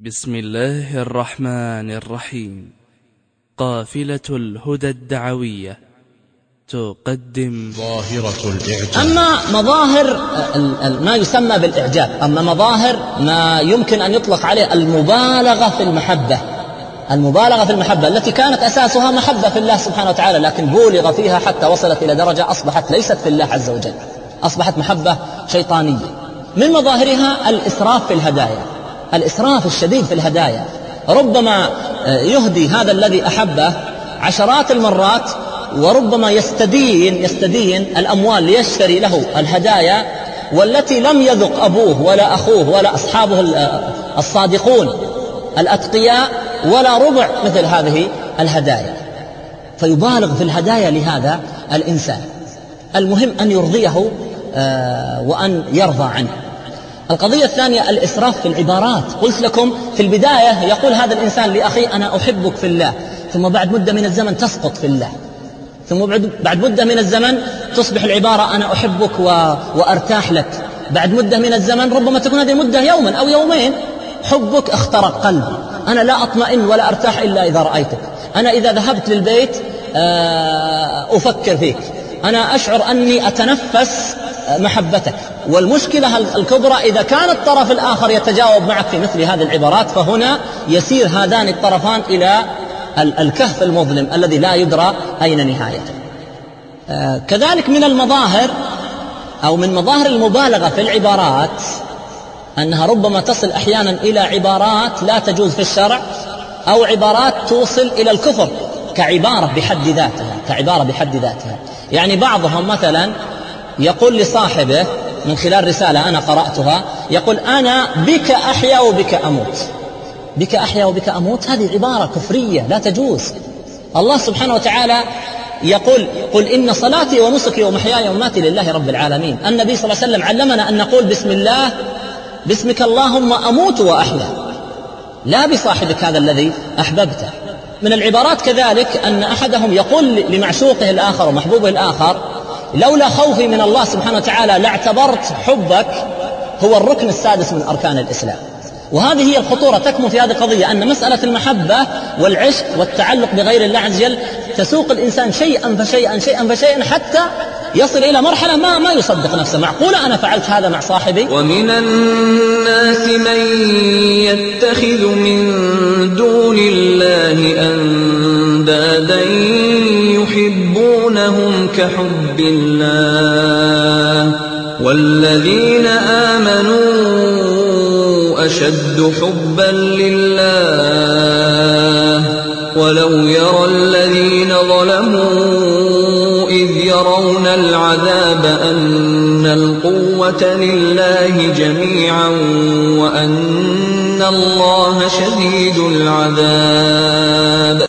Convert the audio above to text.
بسم الله الرحمن الرحيم. قافلة الهدى الدعوية تقدم ظاهرة الإعجاب. أما مظاهر ما يسمى بالإعجاب، أما مظاهر ما يمكن أن يطلق عليه المبالغة في المحبة، المبالغة في المحبة التي كانت أساسها محبة في الله سبحانه وتعالى، لكن بولغ فيها حتى وصلت إلى درجة أصبحت ليست في الله عز وجل، أصبحت محبة شيطانية. من مظاهرها الإسراف في الهدايا، الإسراف الشديد في الهدايا. ربما يهدي هذا الذي أحبه عشرات المرات، وربما يستدين الأموال ليشتري له الهدايا والتي لم يذق أبوه ولا أخوه ولا أصحابه الصادقون الأتقياء ولا ربع مثل هذه الهدايا، فيبالغ في الهدايا لهذا الإنسان. المهم أن يرضيه وأن يرضى عنه. القضية الثانية الإسراف في العبارات. قلت لكم في البداية يقول هذا الإنسان لأخي أنا أحبك في الله، ثم بعد مدة من الزمن تسقط في الله، ثم بعد مدة من الزمن تصبح العبارة أنا أحبك وأرتاح لك. بعد مدة من الزمن ربما تكون هذه المدة يوما أو يومين، حبك اخترق قلبي، أنا لا أطمئن ولا أرتاح إلا إذا رأيتك، أنا إذا ذهبت للبيت أفكر فيك، أنا أشعر أني أتنفس محبتك. والمشكلة الكبرى إذا كان الطرف الآخر يتجاوب معك في مثل هذه العبارات، فهنا يسير هذان الطرفان إلى الكهف المظلم الذي لا يدرى أين نهايته. كذلك من المظاهر أو من مظاهر المبالغة في العبارات أنها ربما تصل أحيانا إلى عبارات لا تجوز في الشرع، أو عبارات توصل إلى الكفر كعبارة بحد ذاتها. يعني بعضهم مثلا يقول لصاحبه من خلال رسالة أنا قرأتها، يقول أنا بك أحيا وبك أموت. بك أحيا وبك أموت هذه عبارة كفرية لا تجوز. الله سبحانه وتعالى يقول قل إن صلاتي ونسكي ومحياي ومماتي لله رب العالمين. النبي صلى الله عليه وسلم علمنا أن نقول بسم الله باسمك اللهم أموت وأحيا، لا بصاحبك هذا الذي أحببته. من العبارات كذلك أن أحدهم يقول لمعشوقه الآخر ومحبوبه الآخر لولا خوفي من الله سبحانه وتعالى لاعتبرت حبك هو الركن السادس من أركان الإسلام. وهذه هي الخطورة تكمن في هذه القضية، أن مسألة المحبة والعشق والتعلق بغير الله عز وجل تسوق الإنسان شيئا فشيئا حتى يصل إلى مرحلة ما يصدق نفسه. معقولة أنا فعلت هذا مع صاحبي؟ ومن الناس من يتخذ من دون الله أندادا يحبونهم كحب الله والذين آمنوا أشد حبا لله ولو يرى الذين ظلموا إذ يرون العذاب أن القوة لله جميعا وأن الله شديد العذاب.